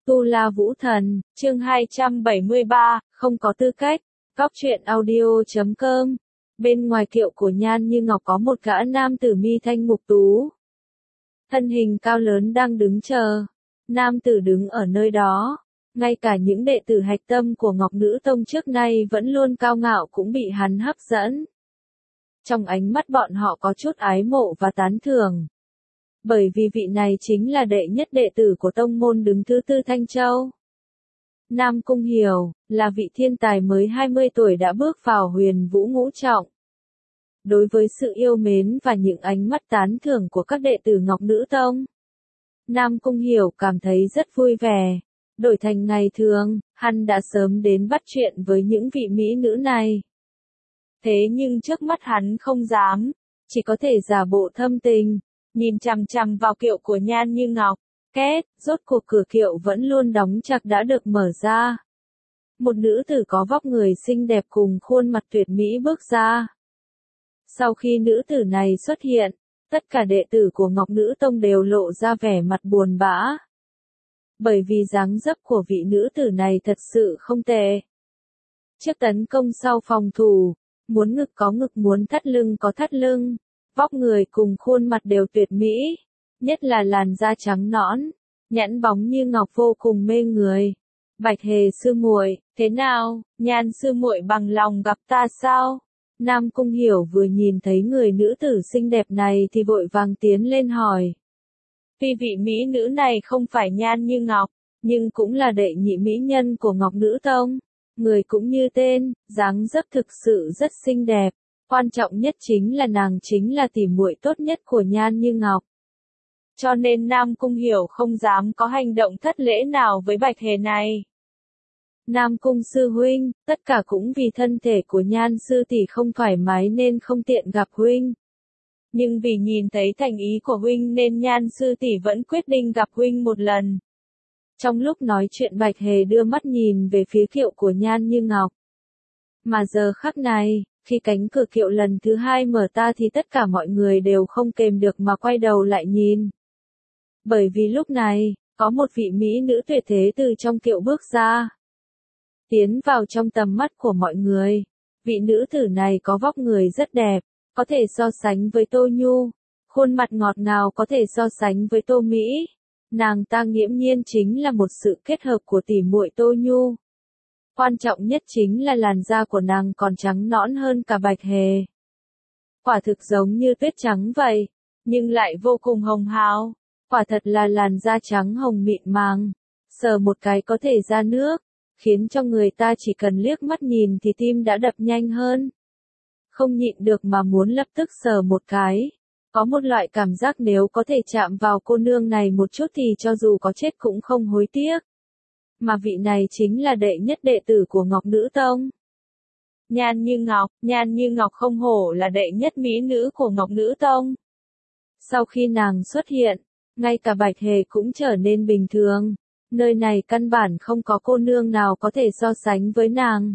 Tu La Vũ Thần, chương 273, không có tư cách, góc truyện audio.com. Bên ngoài kiệu của Nhan Như Ngọc có một gã nam tử mi thanh mục tú. Thân hình cao lớn đang đứng chờ. Nam tử đứng ở nơi đó. Ngay cả những đệ tử hạch tâm của Ngọc Nữ Tông trước nay vẫn luôn cao ngạo cũng bị hắn hấp dẫn. Trong ánh mắt bọn họ có chút ái mộ và tán thưởng. Bởi vì vị này chính là đệ nhất đệ tử của tông môn đứng thứ tư Thanh Châu. Nam Cung Hiểu, là vị thiên tài mới 20 tuổi đã bước vào huyền vũ ngũ trọng. Đối với sự yêu mến và những ánh mắt tán thưởng của các đệ tử Ngọc Nữ Tông, Nam Cung Hiểu cảm thấy rất vui vẻ. Đổi thành ngày thường, hắn đã sớm đến bắt chuyện với những vị mỹ nữ này. Thế nhưng trước mắt hắn không dám, chỉ có thể giả bộ thâm tình, nhìn chằm chằm vào kiệu của Nhan Như Ngọc. Két, rốt cuộc cửa kiệu vẫn luôn đóng chặt đã được mở ra. Một nữ tử có vóc người xinh đẹp cùng khuôn mặt tuyệt mỹ bước ra. Sau khi nữ tử này xuất hiện, tất cả đệ tử của Ngọc Nữ Tông đều lộ ra vẻ mặt buồn bã. Bởi vì dáng dấp của vị nữ tử này thật sự không tệ. Trước tấn công sau phòng thủ, muốn ngực có ngực muốn thắt lưng có thắt lưng, vóc người cùng khuôn mặt đều tuyệt mỹ, nhất là làn da trắng nõn, nhẵn bóng như ngọc vô cùng mê người. Bạch Hề sư muội, thế nào, Nhan sư muội bằng lòng gặp ta sao? Nam Cung Hiểu vừa nhìn thấy người nữ tử xinh đẹp này thì vội vàng tiến lên hỏi. Tuy vị mỹ nữ này không phải Nhan Như Ngọc, nhưng cũng là đệ nhị mỹ nhân của Ngọc Nữ Tông. Người cũng như tên, dáng dấp thực sự rất xinh đẹp. Quan trọng nhất chính là nàng chính là tỉ muội tốt nhất của Nhan Như Ngọc. Cho nên Nam Cung Hiểu không dám có hành động thất lễ nào với Bạch Hề này. Nam Cung sư huynh, tất cả cũng vì thân thể của Nhan sư tỷ không thoải mái nên không tiện gặp huynh. Nhưng vì nhìn thấy thành ý của huynh nên Nhan sư tỷ vẫn quyết định gặp huynh một lần. Trong lúc nói chuyện Bạch Hề đưa mắt nhìn về phía kiệu của Nhan Như Ngọc. Mà giờ khắc này, khi cánh cửa kiệu lần thứ hai mở ra thì tất cả mọi người đều không kềm được mà quay đầu lại nhìn. Bởi vì lúc này, có một vị mỹ nữ tuyệt thế từ trong kiệu bước ra. Tiến vào trong tầm mắt của mọi người. Vị nữ tử này có vóc người rất đẹp, có thể so sánh với Tô Nhu. Khuôn mặt ngọt ngào có thể so sánh với Tô Mỹ. Nàng ta nghiễm nhiên chính là một sự kết hợp của tỉ muội Tô Nhu. Quan trọng nhất chính là làn da của nàng còn trắng nõn hơn cả Bạch Hề. Quả thực giống như tuyết trắng vậy, nhưng lại vô cùng hồng hào. Quả thật là làn da trắng hồng mịn màng, sờ một cái có thể ra nước, khiến cho người ta chỉ cần liếc mắt nhìn thì tim đã đập nhanh hơn. Không nhịn được mà muốn lập tức sờ một cái. Có một loại cảm giác nếu có thể chạm vào cô nương này một chút thì cho dù có chết cũng không hối tiếc. Mà vị này chính là đệ nhất đệ tử của Ngọc Nữ Tông. Nhan Như Ngọc không hổ là đệ nhất mỹ nữ của Ngọc Nữ Tông. Sau khi nàng xuất hiện, ngay cả Bạch Hề cũng trở nên bình thường. Nơi này căn bản không có cô nương nào có thể so sánh với nàng.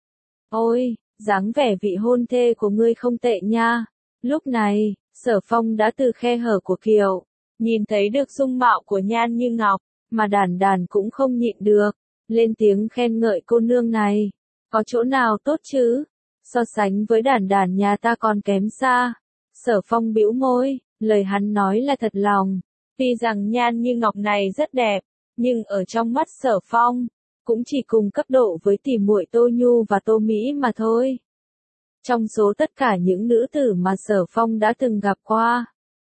Ôi, dáng vẻ vị hôn thê của ngươi không tệ nha. Lúc này, Sở Phong đã từ khe hở của kiệu, nhìn thấy được dung mạo của Nhan Như Ngọc, mà Đản Đản cũng không nhịn được, lên tiếng khen ngợi cô nương này. Có chỗ nào tốt chứ? So sánh với Đản Đản nhà ta còn kém xa. Sở Phong bĩu môi, lời hắn nói là thật lòng. Tuy rằng Nhan Như Ngọc này rất đẹp, nhưng ở trong mắt Sở Phong, cũng chỉ cùng cấp độ với tỉ muội Tô Nhu và Tô Mỹ mà thôi. Trong số tất cả những nữ tử mà Sở Phong đã từng gặp qua,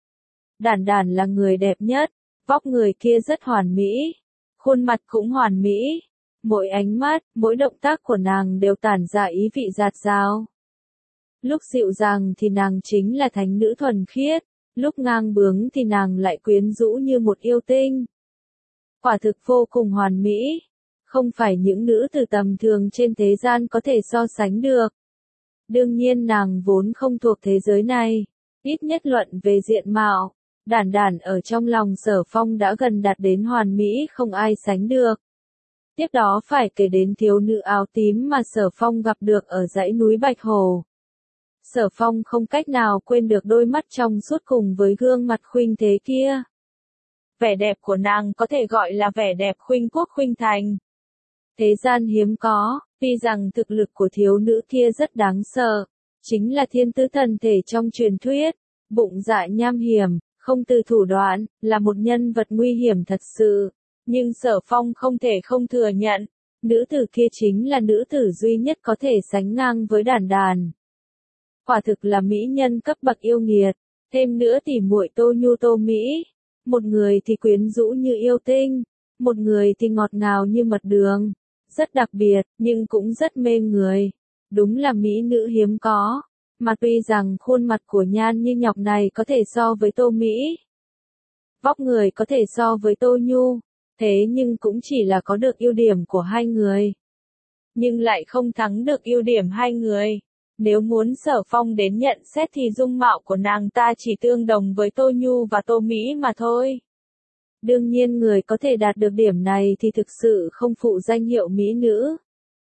Đản Đản là người đẹp nhất, vóc người kia rất hoàn mỹ, khuôn mặt cũng hoàn mỹ, mỗi ánh mắt, mỗi động tác của nàng đều tản ra ý vị dạt dào. Lúc dịu dàng thì nàng chính là thánh nữ thuần khiết, lúc ngang bướng thì nàng lại quyến rũ như một yêu tinh. Quả thực vô cùng hoàn mỹ, không phải những nữ tử tầm thường trên thế gian có thể so sánh được. Đương nhiên nàng vốn không thuộc thế giới này, ít nhất luận về diện mạo, Đản Đản ở trong lòng Sở Phong đã gần đạt đến hoàn mỹ không ai sánh được. Tiếp đó phải kể đến thiếu nữ áo tím mà Sở Phong gặp được ở dãy núi Bạch Hồ. Sở Phong không cách nào quên được đôi mắt trong suốt cùng với gương mặt khuynh thế kia. vẻ đẹp của nàng có thể gọi là vẻ đẹp khuynh quốc khuynh thành. Thế gian hiếm có, tuy rằng thực lực của thiếu nữ kia rất đáng sợ, chính là thiên tứ thần thể trong truyền thuyết, bụng dạ nham hiểm, không từ thủ đoạn, là một nhân vật nguy hiểm thật sự. Nhưng Sở Phong không thể không thừa nhận, nữ tử kia chính là nữ tử duy nhất có thể sánh ngang với Đản Đản. Quả thực là mỹ nhân cấp bậc yêu nghiệt, thêm nữa thì muội Tô Nhu Tô Mỹ, một người thì quyến rũ như yêu tinh, một người thì ngọt ngào như mật đường, rất đặc biệt, nhưng cũng rất mê người. Đúng là mỹ nữ hiếm có, mà tuy rằng khuôn mặt của Nhan Như Ngọc này có thể so với Tô Mỹ, vóc người có thể so với Tô Nhu, thế nhưng cũng chỉ là có được ưu điểm của hai người, nhưng lại không thắng được ưu điểm hai người. Nếu muốn Sở Phong đến nhận xét thì dung mạo của nàng ta chỉ tương đồng với Tô Nhu và Tô Mỹ mà thôi. Đương nhiên người có thể đạt được điểm này thì thực sự không phụ danh hiệu mỹ nữ.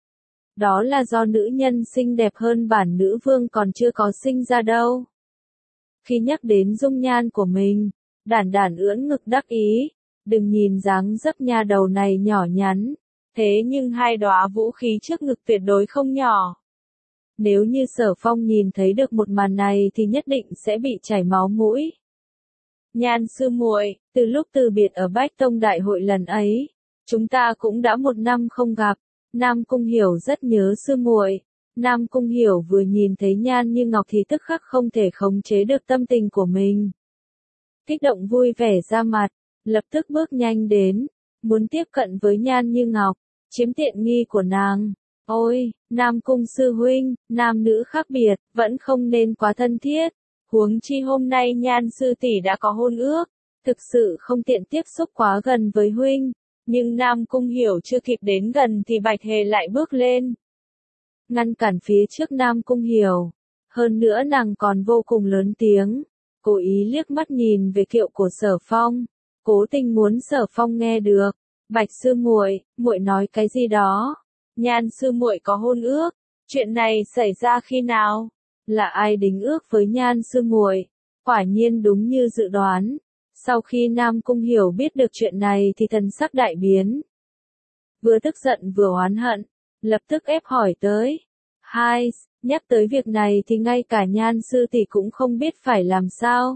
Đó là do nữ nhân xinh đẹp hơn bản nữ vương còn chưa có sinh ra đâu. Khi nhắc đến dung nhan của mình, Đản Đản ưỡn ngực đắc ý, đừng nhìn dáng dấp nha đầu này nhỏ nhắn, thế nhưng hai đóa vũ khí trước ngực tuyệt đối không nhỏ. Nếu như Sở Phong nhìn thấy được một màn này thì nhất định sẽ bị chảy máu mũi. Nhan sư muội, từ lúc từ biệt ở Bách Tông Đại hội lần ấy, chúng ta cũng đã 1 năm không gặp. Nam Cung Hiểu rất nhớ sư muội. Nam Cung Hiểu vừa nhìn thấy Nhan Như Ngọc thì tức khắc không thể khống chế được tâm tình của mình. Kích động vui vẻ ra mặt, lập tức bước nhanh đến, muốn tiếp cận với Nhan Như Ngọc, chiếm tiện nghi của nàng. Ôi, Nam Cung sư huynh, nam nữ khác biệt, vẫn không nên quá thân thiết. Huống chi hôm nay Nhan sư tỷ đã có hôn ước, thực sự không tiện tiếp xúc quá gần với huynh. Nhưng Nam Cung Hiểu chưa kịp đến gần thì Bạch Hề lại bước lên, ngăn cản phía trước Nam Cung Hiểu. Hơn nữa nàng còn vô cùng lớn tiếng, cố ý liếc mắt nhìn về kiệu của Sở Phong, cố tình muốn Sở Phong nghe được. Bạch sư muội, muội nói cái gì đó? Nhan sư muội có hôn ước, chuyện này xảy ra khi nào? Là ai đính ước với Nhan sư muội? Quả nhiên đúng như dự đoán. Sau khi Nam Cung Hiểu biết được chuyện này thì thần sắc đại biến. Vừa tức giận vừa oán hận, lập tức ép hỏi tới. Hai, nhắc tới việc này thì ngay cả Nhan sư tỷ cũng không biết phải làm sao.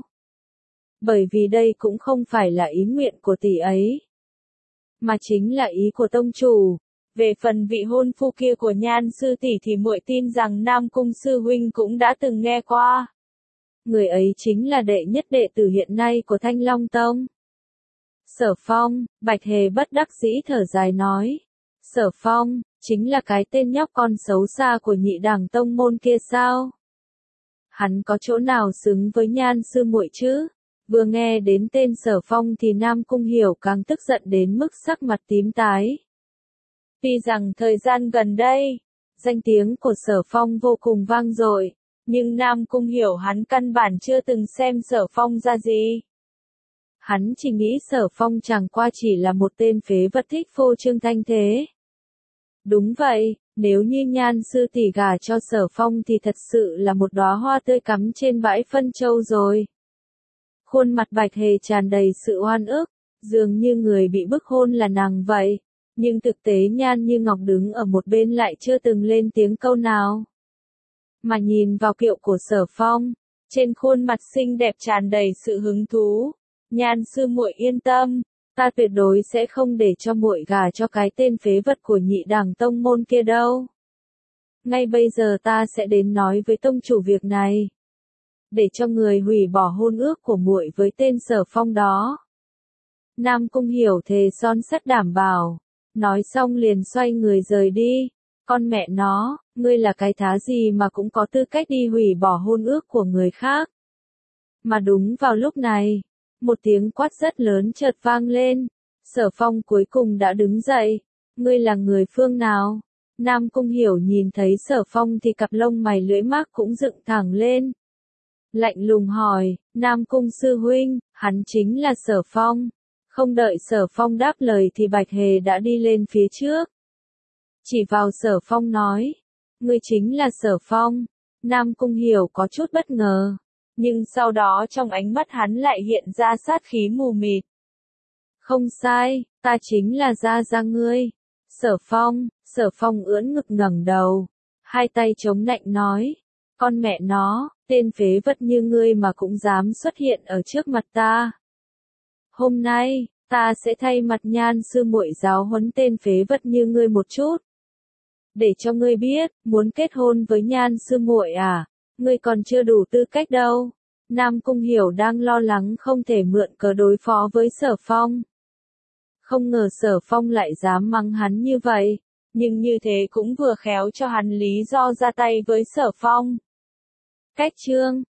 Bởi vì đây cũng không phải là ý nguyện của tỷ ấy, mà chính là ý của tông chủ. Về phần vị hôn phu kia của Nhan sư tỷ thì muội tin rằng Nam Cung sư huynh cũng đã từng nghe qua. Người ấy chính là đệ nhất đệ tử hiện nay của Thanh Long Tông. Sở Phong, Bạch Hề bất đắc dĩ thở dài nói. Sở Phong, chính là cái tên nhóc con xấu xa của nhị đẳng tông môn kia sao? Hắn có chỗ nào xứng với Nhan sư muội chứ? Vừa nghe đến tên Sở Phong thì Nam Cung Hiểu càng tức giận đến mức sắc mặt tím tái. Tuy rằng thời gian gần đây, danh tiếng của Sở Phong vô cùng vang dội, nhưng Nam Cung Hiểu hắn căn bản chưa từng xem Sở Phong ra gì. Hắn chỉ nghĩ Sở Phong chẳng qua chỉ là một tên phế vật thích phô trương thanh thế. Đúng vậy, nếu như Nhan sư tỷ gả cho Sở Phong thì thật sự là một đóa hoa tươi cắm trên bãi phân châu rồi. Khuôn mặt Bạch Hề tràn đầy sự oan ức, dường như người bị bức hôn là nàng vậy. Nhưng thực tế Nhan Như Ngọc đứng ở một bên lại chưa từng lên tiếng câu nào. Mà nhìn vào kiệu của Sở Phong, trên khuôn mặt xinh đẹp tràn đầy sự hứng thú. Nhan sư muội yên tâm, ta tuyệt đối sẽ không để cho muội gả cho cái tên phế vật của nhị đẳng tông môn kia đâu. Ngay bây giờ ta sẽ đến nói với tông chủ việc này, để cho người hủy bỏ hôn ước của muội với tên Sở Phong đó. Nam Cung Hiểu thề son sắt đảm bảo. Nói xong liền xoay người rời đi. Con mẹ nó, ngươi là cái thá gì mà cũng có tư cách đi hủy bỏ hôn ước của người khác. Mà đúng vào lúc này, một tiếng quát rất lớn chợt vang lên. Sở Phong cuối cùng đã đứng dậy. Ngươi là người phương nào? Nam Cung Hiểu nhìn thấy Sở Phong thì cặp lông mày lưỡi mác cũng dựng thẳng lên. Lạnh lùng hỏi, Nam Cung sư huynh, hắn chính là Sở Phong. Không đợi Sở Phong đáp lời thì Bạch Hề đã đi lên phía trước. Chỉ vào Sở Phong nói, ngươi chính là Sở Phong. Nam Cung Hiểu có chút bất ngờ, nhưng sau đó trong ánh mắt hắn lại hiện ra sát khí mù mịt. Không sai, ta chính là Gia ngươi. Sở Phong ưỡn ngực ngẩng đầu, hai tay chống nạnh nói, con mẹ nó, tên phế vật như ngươi mà cũng dám xuất hiện ở trước mặt ta. Hôm nay, ta sẽ thay mặt Nhan sư muội giáo huấn tên phế vật như ngươi một chút. Để cho ngươi biết, muốn kết hôn với Nhan sư muội à, ngươi còn chưa đủ tư cách đâu. Nam Cung Hiểu đang lo lắng không thể mượn cớ đối phó với Sở Phong. Không ngờ Sở Phong lại dám mắng hắn như vậy, nhưng như thế cũng vừa khéo cho hắn lý do ra tay với Sở Phong. Cách chương